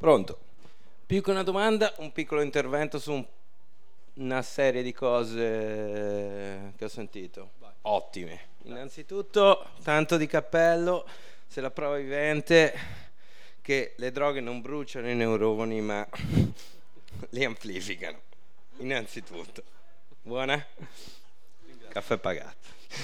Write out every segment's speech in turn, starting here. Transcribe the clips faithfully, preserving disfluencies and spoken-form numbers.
Pronto? Più che una domanda, un piccolo intervento su un- una serie di cose che ho sentito. Vai. Ottime. Innanzitutto, tanto di cappello, se la prova vivente che le droghe non bruciano i neuroni, ma li amplificano. Innanzitutto. Buona? Caffè pagato.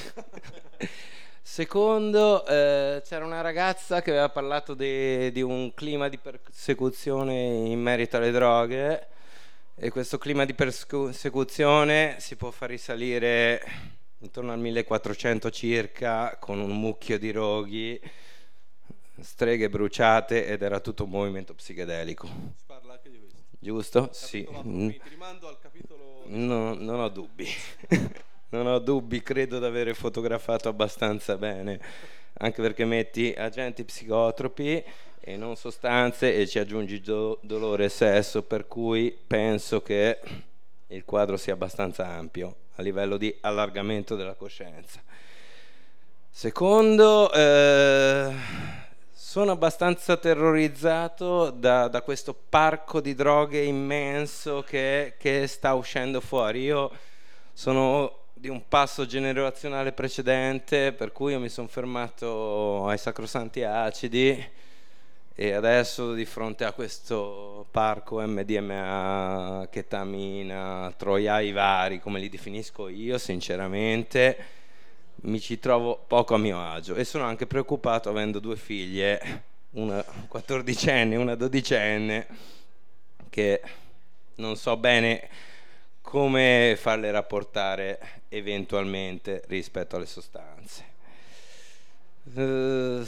Secondo, eh, c'era una ragazza che aveva parlato di, di un clima di persecuzione in merito alle droghe, e questo clima di persecuzione si può far risalire intorno al millequattrocento circa, con un mucchio di roghi, streghe bruciate, ed era tutto un movimento psichedelico. Si parla anche di questo. Giusto? Sì. Capitolo approfondito. Ti rimando al capitolo. No, non ho dubbi. Non ho dubbi, credo di avere fotografato abbastanza bene, anche perché metti agenti psicotropi e non sostanze e ci aggiungi do- dolore e sesso, per cui penso che il quadro sia abbastanza ampio a livello di allargamento della coscienza. Secondo, eh, sono abbastanza terrorizzato da, da questo parco di droghe immenso che, che sta uscendo fuori. Io sono di un passo generazionale precedente, per cui io mi sono fermato ai sacrosanti acidi, e adesso di fronte a questo parco M D M A, chetamina, troiai vari, come li definisco io, sinceramente mi ci trovo poco a mio agio, e sono anche preoccupato, avendo due figlie, una quattordicenne e una dodicenne, che non so bene come farle rapportare eventualmente rispetto alle sostanze. Uh,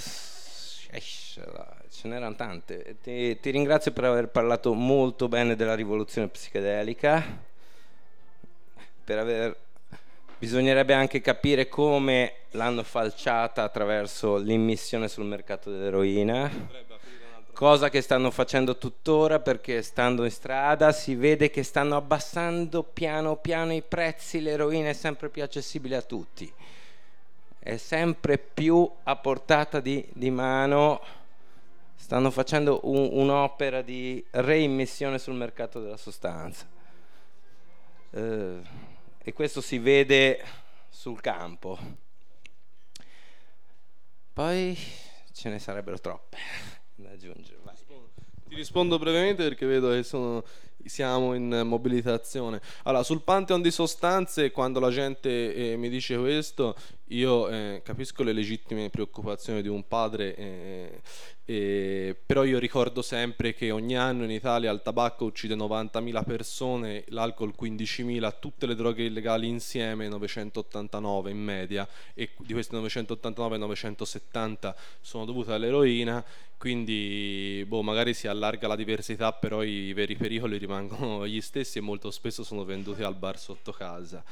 ce n'erano tante. Ti, ti ringrazio per aver parlato molto bene della rivoluzione psichedelica, per aver bisognerebbe anche capire come l'hanno falciata attraverso l'immissione sul mercato dell'eroina, cosa che stanno facendo tuttora, perché stando in strada si vede che stanno abbassando piano piano i prezzi, l'eroina è sempre più accessibile a tutti, è sempre più a portata di, di mano, stanno facendo un, un'opera di reimmissione sul mercato della sostanza, eh, e questo si vede sul campo. Poi ce ne sarebbero troppe da aggiungere. Vai. Ti rispondo brevemente perché vedo che sono, siamo in mobilitazione. Allora, sul Pantheon di sostanze, quando la gente eh, mi dice questo, io eh, capisco le legittime preoccupazioni di un padre, eh, eh, però io ricordo sempre che ogni anno in Italia il tabacco uccide novantamila persone, l'alcol quindicimila, tutte le droghe illegali insieme novecentottantanove in media, e di queste novecentottantanove novecentosettanta sono dovute all'eroina. Quindi boh, magari si allarga la diversità, però i veri pericoli rimangono gli stessi e molto spesso sono venduti al bar sotto casa.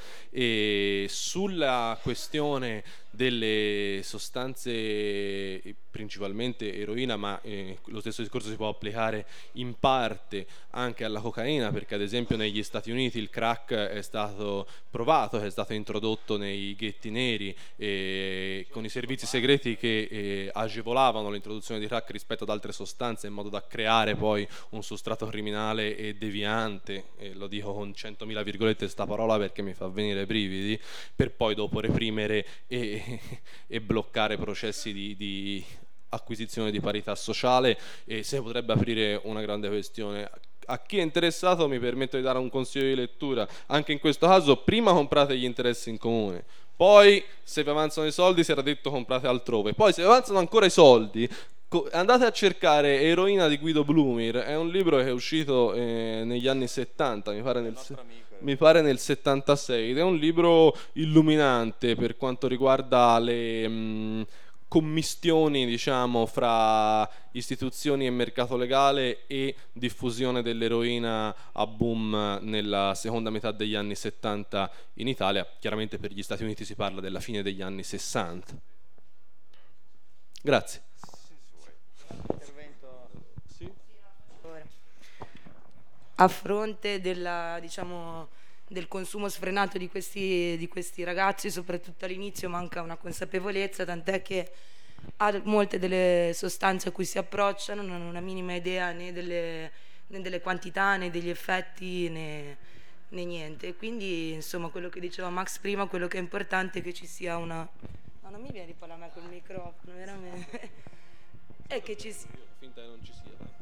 E sulla questione delle sostanze, principalmente eroina, ma eh, lo stesso discorso si può applicare in parte anche alla cocaina, perché ad esempio negli Stati Uniti il crack è stato provato, è stato introdotto nei ghetti neri, eh, con i servizi segreti che eh, agevolavano l'introduzione di crack rispetto ad altre sostanze, in modo da creare poi un sostrato criminale e deviante, e lo dico con centomila virgolette sta parola perché mi fa venire brividi, per poi dopo reprimere e, e bloccare processi di, di acquisizione di parità sociale. E se potrebbe aprire una grande questione. A chi è interessato mi permetto di dare un consiglio di lettura. Anche in questo caso, prima comprate gli interessi in comune, poi se vi avanzano i soldi si era detto comprate altrove, poi se vi avanzano ancora i soldi andate a cercare Eroina di Guido Blumir. È un libro che è uscito eh, negli anni settanta, mi pare nel, mi pare nel settantasei, ed è un libro illuminante per quanto riguarda le mh, commistioni, diciamo, fra istituzioni e mercato legale e diffusione dell'eroina a boom nella seconda metà degli anni settanta in Italia. Chiaramente per gli Stati Uniti si parla della fine degli anni sessanta. Grazie. Sì? A fronte della, diciamo, del consumo sfrenato di questi, di questi ragazzi, soprattutto all'inizio manca una consapevolezza, tant'è che ha molte delle sostanze a cui si approcciano, non hanno una minima idea né delle, né delle quantità né degli effetti né, né niente. Quindi insomma quello che diceva Max prima, quello che è importante è che ci sia una... No, non mi vieni di parlare a me col microfono, veramente. È che ci sia... Finta che non ci sia.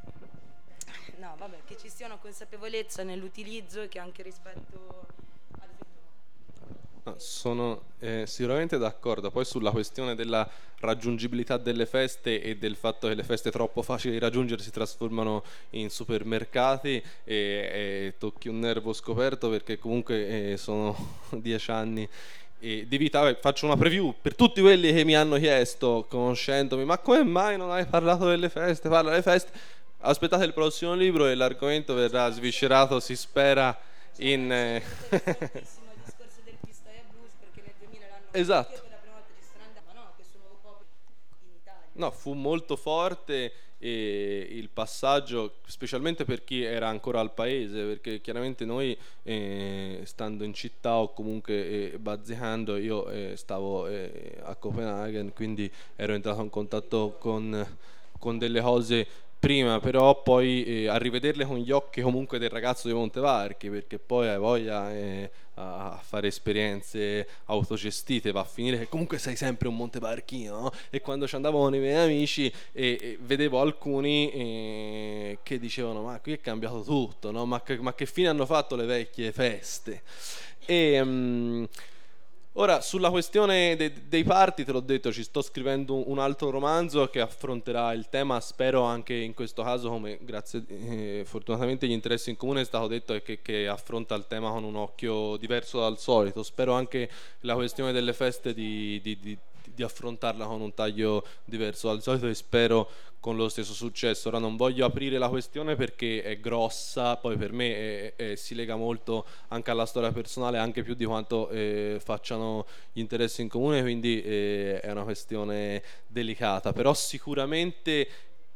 No, vabbè, che ci sia una consapevolezza nell'utilizzo e che anche rispetto ad esempio... No, sono eh, sicuramente d'accordo. Poi sulla questione della raggiungibilità delle feste e del fatto che le feste troppo facili da raggiungere si trasformano in supermercati, e, e tocchi un nervo scoperto, perché comunque eh, sono dieci anni e di vita. Faccio una preview per tutti quelli che mi hanno chiesto, conoscendomi: ma come mai non hai parlato delle feste? Parla delle feste. Aspettate il prossimo libro e l'argomento verrà sviscerato, si spera, in... eh, il discorso del Pistoia Blues, perché nel duemila l'hanno Esatto. per la prima volta ci stanno andando, ma no, questo nuovo pop in Italia. No, fu molto forte e il passaggio, specialmente per chi era ancora al paese, perché chiaramente noi eh, stando in città o comunque eh, bazzicando, io eh, stavo eh, a Copenaghen, quindi ero entrato in contatto con, con delle cose prima, però poi eh, a rivederle con gli occhi comunque del ragazzo di Montevarchi, perché poi hai voglia eh, a fare esperienze autogestite, va a finire che comunque sei sempre un montevarchino, no? E quando ci andavo con i miei amici e, e vedevo alcuni eh, che dicevano: ma qui è cambiato tutto, no? ma, che, ma che fine hanno fatto le vecchie feste? E um, ora sulla questione de- dei party, te l'ho detto, ci sto scrivendo un altro romanzo che affronterà il tema, spero anche in questo caso, come grazie eh, fortunatamente gli interessi in comune è stato detto, è che, che affronta il tema con un occhio diverso dal solito. Spero anche la questione delle feste di, di, di, di affrontarla con un taglio diverso dal solito, e spero con lo stesso successo. Ora non voglio aprire la questione perché è grossa, poi per me è, è, si lega molto anche alla storia personale, anche più di quanto eh, facciano gli interessi in comune, quindi eh, è una questione delicata, però sicuramente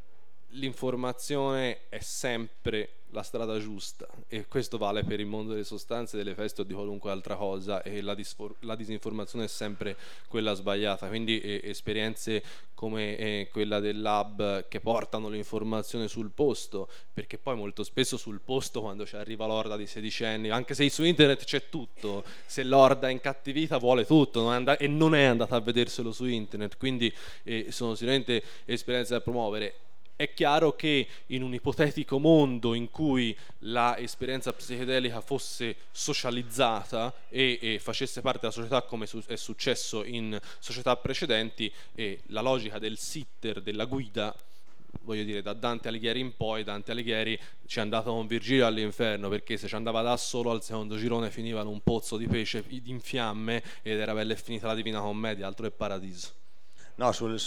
l'informazione è sempre la strada giusta, e questo vale per il mondo delle sostanze, delle feste o di qualunque altra cosa, e la, disfor- la disinformazione è sempre quella sbagliata. Quindi eh, esperienze come eh, quella del lab, che portano l'informazione sul posto, perché poi molto spesso sul posto, quando ci arriva l'orda di sedicenni, anche se su internet c'è tutto, se l'orda è incattivita vuole tutto, non è and- e non è andata a vederselo su internet, quindi eh, sono sicuramente esperienze da promuovere. È chiaro che in un ipotetico mondo in cui la esperienza psichedelica fosse socializzata e, e facesse parte della società, come su- è successo in società precedenti, e la logica del sitter, della guida, voglio dire, da Dante Alighieri in poi, Dante Alighieri ci è andato con Virgilio all'inferno, perché se ci andava da solo al secondo girone finiva in un pozzo di pesce in fiamme ed era bella e finita la Divina Commedia, altro che paradiso. No, sul,